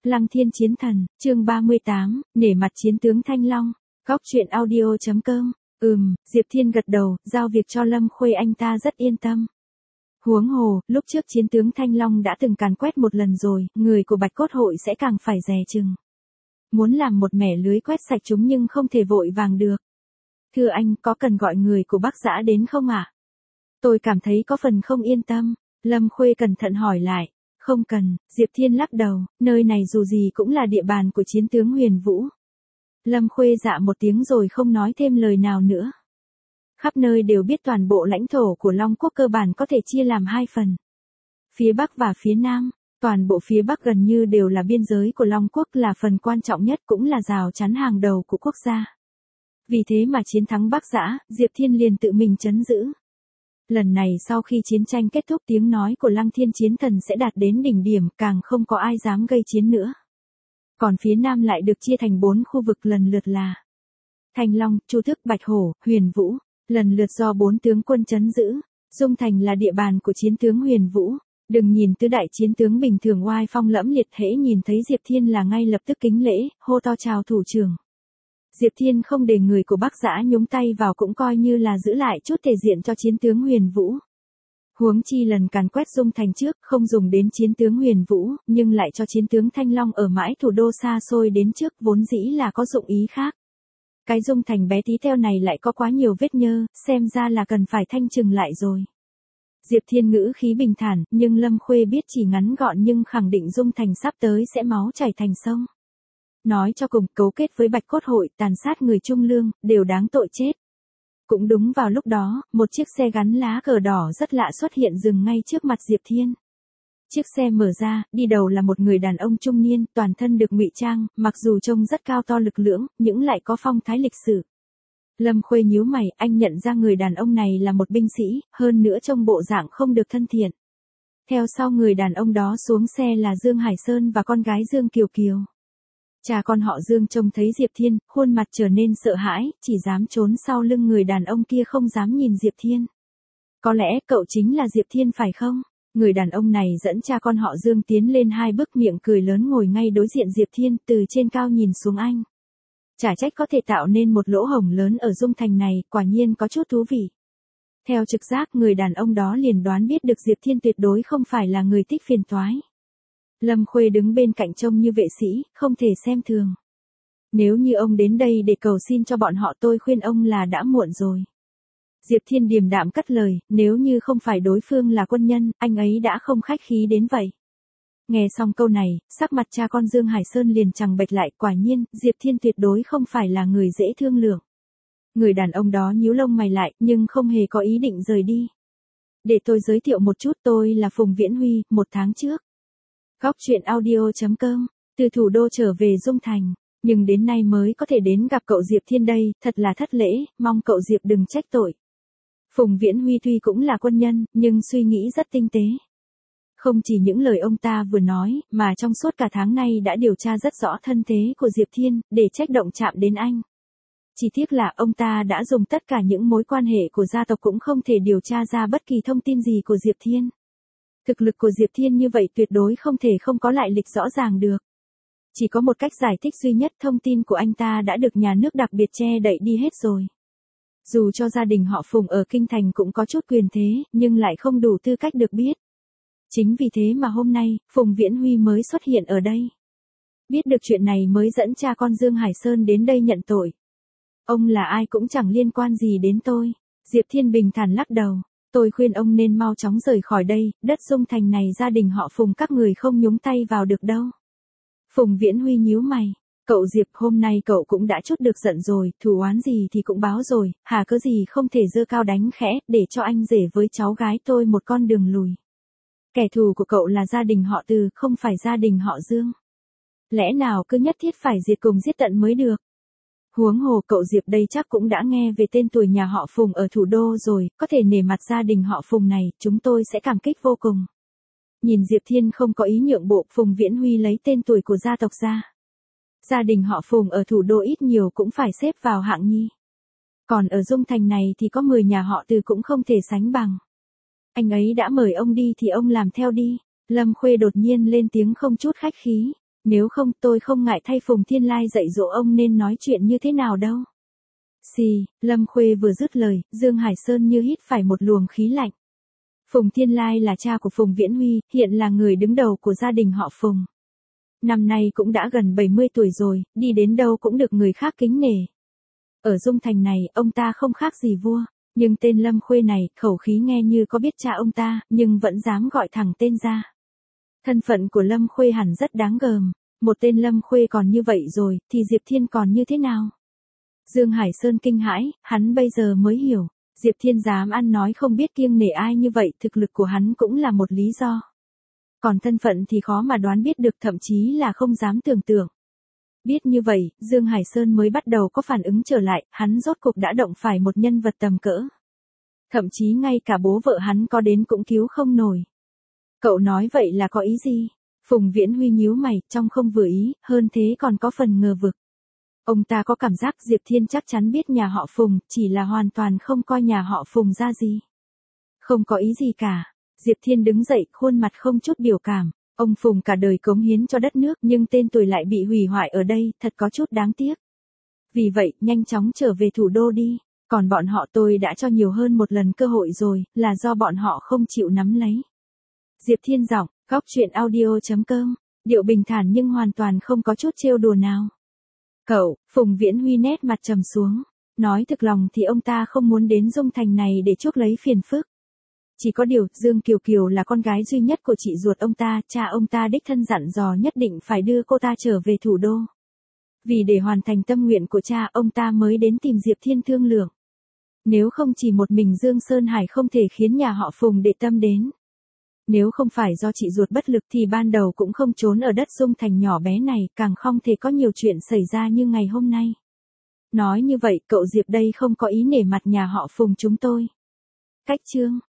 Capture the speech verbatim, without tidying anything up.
Lăng Thiên Chiến Thần, chương ba mươi tám, nể mặt chiến tướng Thanh Long, góc truyện audio chấm com. Ừm, Diệp Thiên gật đầu, giao việc cho Lâm Khuê anh ta rất yên tâm. Huống hồ, lúc trước chiến tướng Thanh Long đã từng càn quét một lần rồi, người của Bạch Cốt Hội sẽ càng phải dè chừng. Muốn làm một mẻ lưới quét sạch chúng nhưng không thể vội vàng được. Thưa anh, có cần gọi người của Bắc Giã đến không ạ? À? Tôi cảm thấy có phần không yên tâm. Lâm Khuê cẩn thận hỏi lại. Không cần, Diệp Thiên lắc đầu, nơi này dù gì cũng là địa bàn của chiến tướng Huyền Vũ. Lâm Khuê dạ một tiếng rồi không nói thêm lời nào nữa. Khắp nơi đều biết toàn bộ lãnh thổ của Long Quốc cơ bản có thể chia làm hai phần. Phía Bắc và phía Nam, toàn bộ phía Bắc gần như đều là biên giới của Long Quốc, là phần quan trọng nhất cũng là rào chắn hàng đầu của quốc gia. Vì thế mà chiến thắng Bắc Giã, Diệp Thiên liền tự mình trấn giữ. Lần này sau khi chiến tranh kết thúc, tiếng nói của Lăng Thiên Chiến Thần sẽ đạt đến đỉnh điểm, càng không có ai dám gây chiến nữa. Còn phía Nam lại được chia thành bốn khu vực lần lượt là Thanh Long, Chu Tước, Bạch Hổ, Huyền Vũ, lần lượt do bốn tướng quân trấn giữ. Dung Thành là địa bàn của chiến tướng Huyền Vũ. Đừng nhìn tứ đại chiến tướng bình thường oai phong lẫm liệt, hễ nhìn thấy Diệp Thiên là ngay lập tức kính lễ, hô to chào thủ trưởng. Diệp Thiên không để người của Bắc Giã nhúng tay vào cũng coi như là giữ lại chút thể diện cho chiến tướng Huyền Vũ. Huống chi lần càn quét Dung Thành trước không dùng đến chiến tướng Huyền Vũ, nhưng lại cho chiến tướng Thanh Long ở mãi thủ đô xa xôi đến trước, vốn dĩ là có dụng ý khác. Cái Dung Thành bé tí teo này lại có quá nhiều vết nhơ, xem ra là cần phải thanh trừng lại rồi. Diệp Thiên ngữ khí bình thản, nhưng Lâm Khuê biết chỉ ngắn gọn nhưng khẳng định Dung Thành sắp tới sẽ máu chảy thành sông. Nói cho cùng, cấu kết với Bạch Cốt Hội, tàn sát người trung lương, đều đáng tội chết. Cũng đúng vào lúc đó, một chiếc xe gắn lá cờ đỏ rất lạ xuất hiện dừng ngay trước mặt Diệp Thiên. Chiếc xe mở ra, đi đầu là một người đàn ông trung niên, toàn thân được ngụy trang, mặc dù trông rất cao to lực lưỡng, nhưng lại có phong thái lịch sử. Lâm Khuê nhíu mày, anh nhận ra người đàn ông này là một binh sĩ, hơn nữa trông bộ dạng không được thân thiện. Theo sau người đàn ông đó xuống xe là Dương Hải Sơn và con gái Dương Kiều Kiều. Cha con họ Dương trông thấy Diệp Thiên, khuôn mặt trở nên sợ hãi, chỉ dám trốn sau lưng người đàn ông kia, không dám nhìn Diệp Thiên. Có lẽ cậu chính là Diệp Thiên phải không? Người đàn ông này dẫn cha con họ Dương tiến lên hai bước, miệng cười lớn, ngồi ngay đối diện Diệp Thiên, từ trên cao nhìn xuống anh. Chả trách có thể tạo nên một lỗ hổng lớn ở Dung Thành này, quả nhiên có chút thú vị. Theo trực giác, người đàn ông đó liền đoán biết được Diệp Thiên tuyệt đối không phải là người thích phiền toái. Lâm Khuê đứng bên cạnh trông như vệ sĩ, không thể xem thường. Nếu như ông đến đây để cầu xin cho bọn họ, tôi khuyên ông là đã muộn rồi. Diệp Thiên điềm đạm cất lời, nếu như không phải đối phương là quân nhân, anh ấy đã không khách khí đến vậy. Nghe xong câu này, sắc mặt cha con Dương Hải Sơn liền chằng bệch lại, quả nhiên, Diệp Thiên tuyệt đối không phải là người dễ thương lượng. Người đàn ông đó nhíu lông mày lại, nhưng không hề có ý định rời đi. Để tôi giới thiệu một chút, tôi là Phùng Viễn Huy, một tháng trước. Góc truyện audio chấm com, từ thủ đô trở về Dung Thành, nhưng đến nay mới có thể đến gặp cậu Diệp Thiên đây, thật là thất lễ, mong cậu Diệp đừng trách tội. Phùng Viễn Huy tuy cũng là quân nhân, nhưng suy nghĩ rất tinh tế. Không chỉ những lời ông ta vừa nói, mà trong suốt cả tháng nay đã điều tra rất rõ thân thế của Diệp Thiên, để trách động chạm đến anh. Chỉ tiếc là ông ta đã dùng tất cả những mối quan hệ của gia tộc cũng không thể điều tra ra bất kỳ thông tin gì của Diệp Thiên. Thực lực của Diệp Thiên như vậy tuyệt đối không thể không có lại lịch rõ ràng được. Chỉ có một cách giải thích duy nhất, thông tin của anh ta đã được nhà nước đặc biệt che đậy đi hết rồi. Dù cho gia đình họ Phùng ở Kinh Thành cũng có chút quyền thế, nhưng lại không đủ tư cách được biết. Chính vì thế mà hôm nay, Phùng Viễn Huy mới xuất hiện ở đây. Biết được chuyện này mới dẫn cha con Dương Hải Sơn đến đây nhận tội. Ông là ai cũng chẳng liên quan gì đến tôi. Diệp Thiên bình thản lắc đầu. Tôi khuyên ông nên mau chóng rời khỏi đây, đất Dung Thành này gia đình họ Phùng các người không nhúng tay vào được đâu. Phùng Viễn Huy nhíu mày. Cậu Diệp, hôm nay cậu cũng đã chút được giận rồi, thù oán gì thì cũng báo rồi, hà cớ gì không thể giơ cao đánh khẽ, để cho anh rể với cháu gái tôi một con đường lùi. Kẻ thù của cậu là gia đình họ Từ, không phải gia đình họ Dương. Lẽ nào cứ nhất thiết phải diệt cùng giết tận mới được? Huống hồ cậu Diệp đây chắc cũng đã nghe về tên tuổi nhà họ Phùng ở thủ đô rồi, có thể nể mặt gia đình họ Phùng này, chúng tôi sẽ cảm kích vô cùng. Nhìn Diệp Thiên không có ý nhượng bộ, Phùng Viễn Huy lấy tên tuổi của gia tộc ra. Gia đình họ Phùng ở thủ đô ít nhiều cũng phải xếp vào hạng nhi. Còn ở Dung Thành này thì có mười nhà họ Từ cũng không thể sánh bằng. Anh ấy đã mời ông đi thì ông làm theo đi. Lâm Khuê đột nhiên lên tiếng không chút khách khí. Nếu không tôi không ngại thay Phùng Thiên Lai dạy dỗ ông nên nói chuyện như thế nào đâu. Xì, Lâm Khuê vừa dứt lời, Dương Hải Sơn như hít phải một luồng khí lạnh. Phùng Thiên Lai là cha của Phùng Viễn Huy, hiện là người đứng đầu của gia đình họ Phùng. Năm nay cũng đã gần bảy mươi tuổi rồi, đi đến đâu cũng được người khác kính nể. Ở Dung Thành này, ông ta không khác gì vua, nhưng tên Lâm Khuê này, khẩu khí nghe như có biết cha ông ta, nhưng vẫn dám gọi thẳng tên ra. Thân phận của Lâm Khuê hẳn rất đáng gờm, một tên Lâm Khuê còn như vậy rồi, thì Diệp Thiên còn như thế nào? Dương Hải Sơn kinh hãi, hắn bây giờ mới hiểu, Diệp Thiên dám ăn nói không biết kiêng nể ai như vậy, thực lực của hắn cũng là một lý do. Còn thân phận thì khó mà đoán biết được, thậm chí là không dám tưởng tượng. Biết như vậy, Dương Hải Sơn mới bắt đầu có phản ứng trở lại, hắn rốt cục đã động phải một nhân vật tầm cỡ. Thậm chí ngay cả bố vợ hắn có đến cũng cứu không nổi. Cậu nói vậy là có ý gì? Phùng Viễn Huy nhíu mày, trong không vừa ý, hơn thế còn có phần ngờ vực. Ông ta có cảm giác Diệp Thiên chắc chắn biết nhà họ Phùng, chỉ là hoàn toàn không coi nhà họ Phùng ra gì. Không có ý gì cả. Diệp Thiên đứng dậy, khuôn mặt không chút biểu cảm. Ông Phùng cả đời cống hiến cho đất nước nhưng tên tuổi lại bị hủy hoại ở đây, thật có chút đáng tiếc. Vì vậy, nhanh chóng trở về thủ đô đi. Còn bọn họ tôi đã cho nhiều hơn một lần cơ hội rồi, là do bọn họ không chịu nắm lấy. Diệp Thiên giọng, góc truyện audio chấm com, điệu bình thản nhưng hoàn toàn không có chút trêu đùa nào. Cậu, Phùng Viễn Huy nét mặt trầm xuống. Nói thực lòng thì ông ta không muốn đến Dung Thành này để chuốc lấy phiền phức. Chỉ có điều, Dương Kiều Kiều là con gái duy nhất của chị ruột ông ta, cha ông ta đích thân dặn dò nhất định phải đưa cô ta trở về thủ đô. Vì để hoàn thành tâm nguyện của cha, ông ta mới đến tìm Diệp Thiên thương lượng. Nếu không chỉ một mình Dương Sơn Hải không thể khiến nhà họ Phùng để tâm đến. Nếu không phải do chị ruột bất lực thì ban đầu cũng không trốn ở đất Dung Thành nhỏ bé này, càng không thể có nhiều chuyện xảy ra như ngày hôm nay. Nói như vậy, cậu Diệp đây không có ý nể mặt nhà họ Phùng chúng tôi. Cách chương